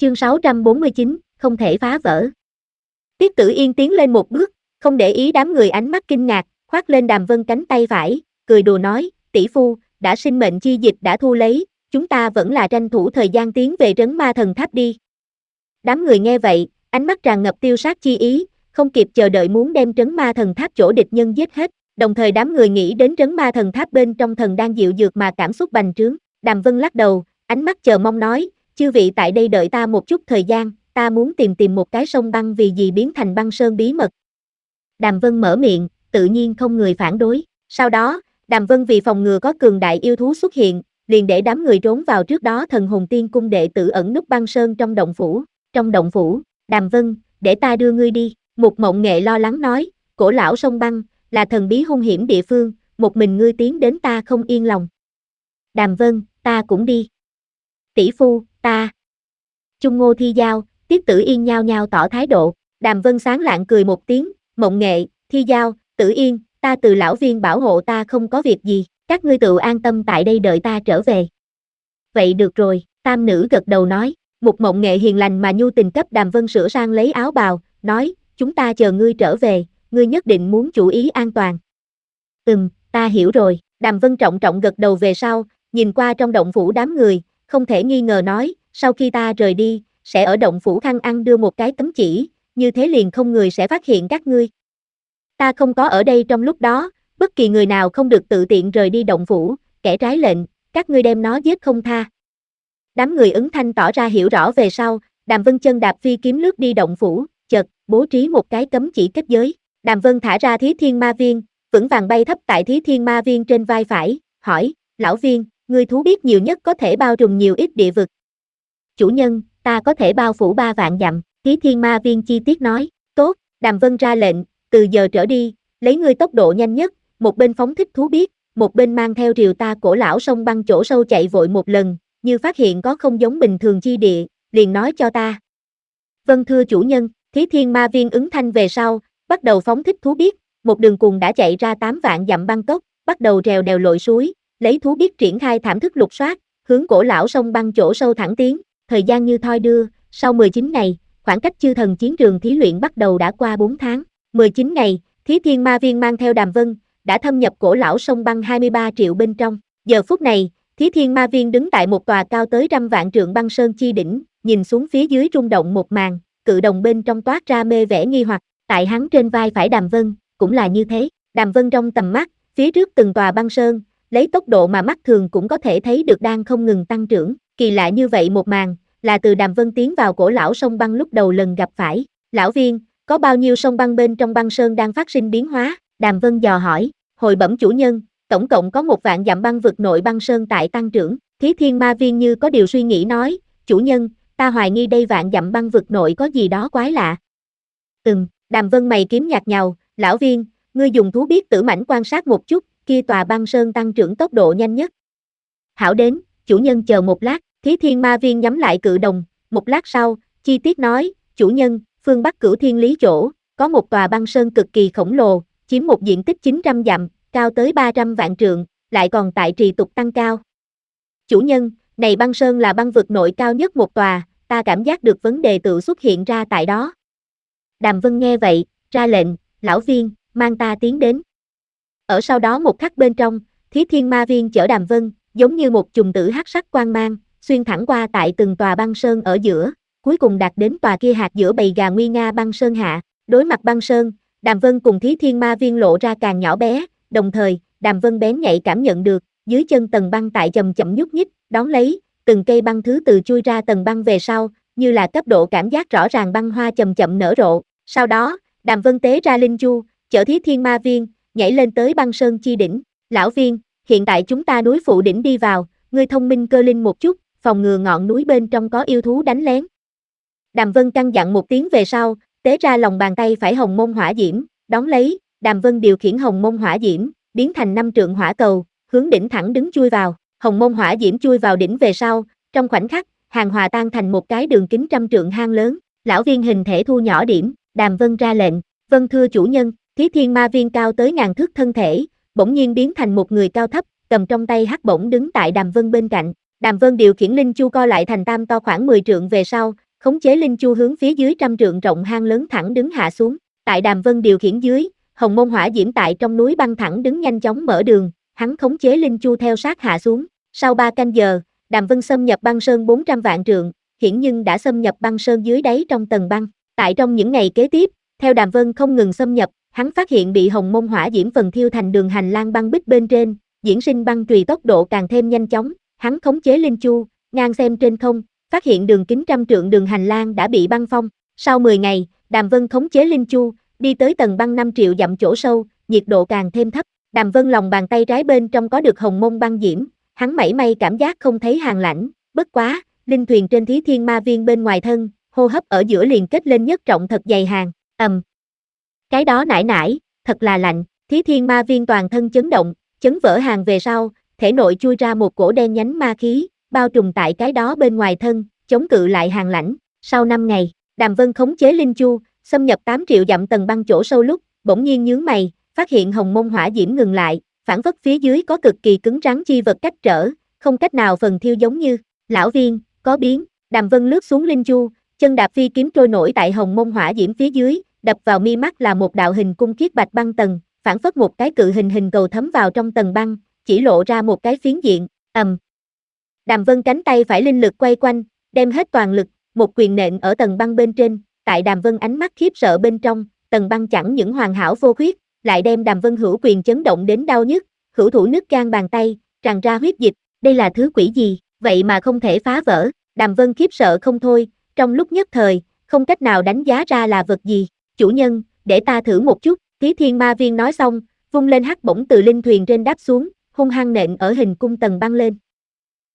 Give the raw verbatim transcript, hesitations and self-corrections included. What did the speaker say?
Chương sáu trăm bốn mươi chín, không thể phá vỡ. Tiết Tử Yên tiến lên một bước, không để ý đám người ánh mắt kinh ngạc, khoác lên Đàm Vân cánh tay phải, cười đùa nói, tỷ phu, đã sinh mệnh chi dịch đã thu lấy, chúng ta vẫn là tranh thủ thời gian tiến về trấn ma thần tháp đi. Đám người nghe vậy, ánh mắt tràn ngập tiêu sát chi ý, không kịp chờ đợi muốn đem trấn ma thần tháp chỗ địch nhân giết hết, đồng thời đám người nghĩ đến trấn ma thần tháp bên trong thần đang dịu dược mà cảm xúc bành trướng. Đàm Vân lắc đầu, ánh mắt chờ mong nói, chư vị tại đây đợi ta một chút thời gian, ta muốn tìm tìm một cái sông băng vì gì biến thành băng sơn bí mật. Đàm Vân mở miệng, tự nhiên không người phản đối. Sau đó, Đàm Vân vì phòng ngừa có cường đại yêu thú xuất hiện, liền để đám người trốn vào trước đó thần hồn tiên cung đệ tử ẩn núp băng sơn trong động phủ. Trong động phủ, Đàm Vân, để ta đưa ngươi đi. Mục Mộng Nghệ lo lắng nói, cổ lão sông băng, là thần bí hung hiểm địa phương, một mình ngươi tiến đến ta không yên lòng. Đàm Vân, ta cũng đi. Tỷ phu, ta. Chung Ngô Thi Giao, Tiết Tử Yên nhao nhao tỏ thái độ. Đàm Vân sáng lạng cười một tiếng, Mộng Nghệ, Thi Giao, Tử Yên, ta từ lão viên bảo hộ ta không có việc gì, các ngươi tự an tâm tại đây đợi ta trở về. Vậy được rồi, tam nữ gật đầu nói. Mục Mộng Nghệ hiền lành mà nhu tình cấp Đàm Vân sửa sang lấy áo bào, nói, chúng ta chờ ngươi trở về, ngươi nhất định muốn chú ý an toàn. Ừm, ta hiểu rồi. Đàm Vân trọng trọng gật đầu về sau, nhìn qua trong động phủ đám người, không thể nghi ngờ nói, sau khi ta rời đi, sẽ ở động phủ Khăn Ăn đưa một cái tấm chỉ, như thế liền không người sẽ phát hiện các ngươi. Ta không có ở đây trong lúc đó, bất kỳ người nào không được tự tiện rời đi động phủ, kẻ trái lệnh, các ngươi đem nó giết không tha. Đám người ứng thanh tỏ ra hiểu rõ về sau, Đàm Vân chân đạp phi kiếm lướt đi động phủ, chợt bố trí một cái cấm chỉ kết giới. Đàm Vân thả ra Thí Thiên Ma Viên, vững vàng bay thấp tại Thí Thiên Ma Viên trên vai phải, hỏi, lão viên, ngươi thú biết nhiều nhất có thể bao trùm nhiều ít địa vực. Chủ nhân, ta có thể bao phủ ba vạn dặm, Thí Thiên Ma Viên chi tiết nói, tốt, Đàm Vân ra lệnh, từ giờ trở đi, lấy ngươi tốc độ nhanh nhất, một bên phóng thích thú biết, một bên mang theo rìu ta cổ lão sông băng chỗ sâu chạy vội một lần, như phát hiện có không giống bình thường chi địa, liền nói cho ta. Vâng thưa chủ nhân, Thí Thiên Ma Viên ứng thanh về sau, bắt đầu phóng thích thú biết, một đường cùng đã chạy ra tám vạn dặm băng cốc, bắt đầu trèo đèo lội suối, lấy thú biết triển khai thảm thức lục soát, hướng cổ lão sông băng chỗ sâu thẳng tiến, thời gian như thoi đưa, sau mười chín ngày, khoảng cách chư thần chiến trường thí luyện bắt đầu đã qua bốn tháng, mười chín ngày, Thí Thiên Ma Viên mang theo Đàm Vân, đã thâm nhập cổ lão sông băng hai mươi ba triệu bên trong, giờ phút này, Thí Thiên Ma Viên đứng tại một tòa cao tới trăm vạn trượng băng sơn chi đỉnh, nhìn xuống phía dưới rung động một màn, cự đồng bên trong toát ra mê vẻ nghi hoặc, tại hắn trên vai phải Đàm Vân, cũng là như thế, Đàm Vân trong tầm mắt, phía trước từng tòa băng sơn, lấy tốc độ mà mắt thường cũng có thể thấy được đang không ngừng tăng trưởng, kỳ lạ như vậy một màn, là từ Đàm Vân tiến vào cổ lão sông băng lúc đầu lần gặp phải, lão viên, có bao nhiêu sông băng bên trong băng sơn đang phát sinh biến hóa, Đàm Vân dò hỏi, hồi bẩm chủ nhân, tổng cộng có một vạn dặm băng vực nội băng sơn tại tăng trưởng, Thí Thiên Ma Viên như có điều suy nghĩ nói, chủ nhân, ta hoài nghi đây vạn dặm băng vực nội có gì đó quái lạ. Ừm, Đàm Vân mày kiếm nhạt nhàu, lão viên, ngươi dùng thú biết tử mãnh quan sát một chút, kia tòa băng sơn tăng trưởng tốc độ nhanh nhất. Hảo đến, chủ nhân chờ một lát, Thí Thiên Ma Viên nhắm lại cự đồng, một lát sau, chi tiết nói, chủ nhân, phương Bắc Cửu Thiên Lý chỗ, có một tòa băng sơn cực kỳ khổng lồ, chiếm một diện tích chín trăm dặm, cao tới ba trăm vạn trượng, lại còn tại trì tục tăng cao. Chủ nhân, này băng sơn là băng vực nội cao nhất một tòa, ta cảm giác được vấn đề tự xuất hiện ra tại đó. Đàm Vân nghe vậy, ra lệnh, lão viên, mang ta tiến đến. Ở sau đó một khắc bên trong, Thí Thiên Ma Viên chở Đàm Vân, giống như một chùm tử hắc sắc quang mang, xuyên thẳng qua tại từng tòa băng sơn ở giữa, cuối cùng đạt đến tòa kia hạt giữa bầy gà nguy nga băng sơn hạ, đối mặt băng sơn, Đàm Vân cùng Thí Thiên Ma Viên lộ ra càng nhỏ bé, đồng thời, Đàm Vân bén nhạy cảm nhận được, dưới chân tầng băng tại chậm chậm nhúc nhích, đón lấy, từng cây băng thứ từ chui ra tầng băng về sau, như là cấp độ cảm giác rõ ràng băng hoa chậm chậm nở rộ. Sau đó, Đàm Vân tế ra linh chu, chở Thí Thiên Ma Viên, nhảy lên tới băng sơn chi đỉnh. Lão viên, hiện tại chúng ta núi phụ đỉnh đi vào, ngươi thông minh cơ linh một chút, phòng ngừa ngọn núi bên trong có yêu thú đánh lén. Đàm Vân căn dặn một tiếng về sau, tế ra lòng bàn tay phải hồng môn hỏa diễm, đón lấy, Đàm Vân điều khiển hồng môn hỏa diễm, biến thành năm trượng hỏa cầu, hướng đỉnh thẳng đứng chui vào. Hồng môn hỏa diễm chui vào đỉnh về sau, trong khoảnh khắc, hàng hòa tan thành một cái đường kính trăm trượng hang lớn. Lão viên hình thể thu nhỏ điểm, Đàm Vân ra lệnh, vâng thưa chủ nhân. Thí Thiên Ma Viên cao tới ngàn thước thân thể, bỗng nhiên biến thành một người cao thấp, cầm trong tay hắc bổng đứng tại Đàm Vân bên cạnh. Đàm Vân điều khiển linh chu co lại thành tam to khoảng mười trượng về sau, khống chế linh chu hướng phía dưới trăm trượng rộng hang lớn thẳng đứng hạ xuống. Tại Đàm Vân điều khiển dưới, hồng môn hỏa diễm tại trong núi băng thẳng đứng nhanh chóng mở đường, hắn khống chế linh chu theo sát hạ xuống. Sau ba canh giờ, Đàm Vân xâm nhập băng sơn bốn trăm vạn trượng, hiển nhưng đã xâm nhập băng sơn dưới đáy trong tầng băng. Tại trong những ngày kế tiếp, theo Đàm Vân không ngừng xâm nhập, hắn phát hiện bị hồng môn hỏa diễm phần thiêu thành đường hành lang băng bích bên trên, diễn sinh băng chùy tốc độ càng thêm nhanh chóng, hắn khống chế linh chu, ngang xem trên không, phát hiện đường kính trăm trượng đường hành lang đã bị băng phong. Sau mười ngày, Đàm Vân khống chế linh chu, đi tới tầng băng năm triệu dặm chỗ sâu, nhiệt độ càng thêm thấp. Đàm Vân lòng bàn tay trái bên trong có được hồng môn băng diễm, hắn mảy may cảm giác không thấy hàn lạnh, bất quá, linh thuyền trên Thí Thiên Ma Viên bên ngoài thân, hô hấp ở giữa liền kết lên nhất trọng thật dày hàng, ầm. Cái đó nải nải, thật là lạnh, Thí Thiên Ma Viên toàn thân chấn động, chấn vỡ hàng về sau, thể nội chui ra một cổ đen nhánh ma khí, bao trùm tại cái đó bên ngoài thân, chống cự lại hàng lãnh. Sau năm ngày, Đàm Vân khống chế linh chu, xâm nhập tám triệu dặm tầng băng chỗ sâu lúc, bỗng nhiên nhướng mày, phát hiện hồng môn hỏa diễm ngừng lại, phản phất phía dưới có cực kỳ cứng rắn chi vật cách trở, không cách nào phần thiêu giống như. Lão Viên, có biến. Đàm Vân lướt xuống linh chu, chân đạp phi kiếm trôi nổi tại hồng môn hỏa diễm phía dưới, đập vào mi mắt là một đạo hình cung khiết bạch băng tầng, phản phất một cái cự hình hình cầu thấm vào trong tầng băng, chỉ lộ ra một cái phiến diện, ầm. Đàm Vân cánh tay phải linh lực quay quanh, đem hết toàn lực, một quyền nện ở tầng băng bên trên, tại Đàm Vân ánh mắt khiếp sợ bên trong, tầng băng chẳng những hoàn hảo vô khuyết, lại đem Đàm Vân hữu quyền chấn động đến đau nhức, hữu thủ nứt gan bàn tay, tràn ra huyết dịch, đây là thứ quỷ gì, vậy mà không thể phá vỡ. Đàm Vân khiếp sợ không thôi, trong lúc nhất thời, không cách nào đánh giá ra là vật gì. Chủ nhân, để ta thử một chút. Thí Thiên Ma Viên nói xong, vung lên hắc bổng từ linh thuyền trên đáp xuống, hung hăng nện ở hình cung tầng băng lên.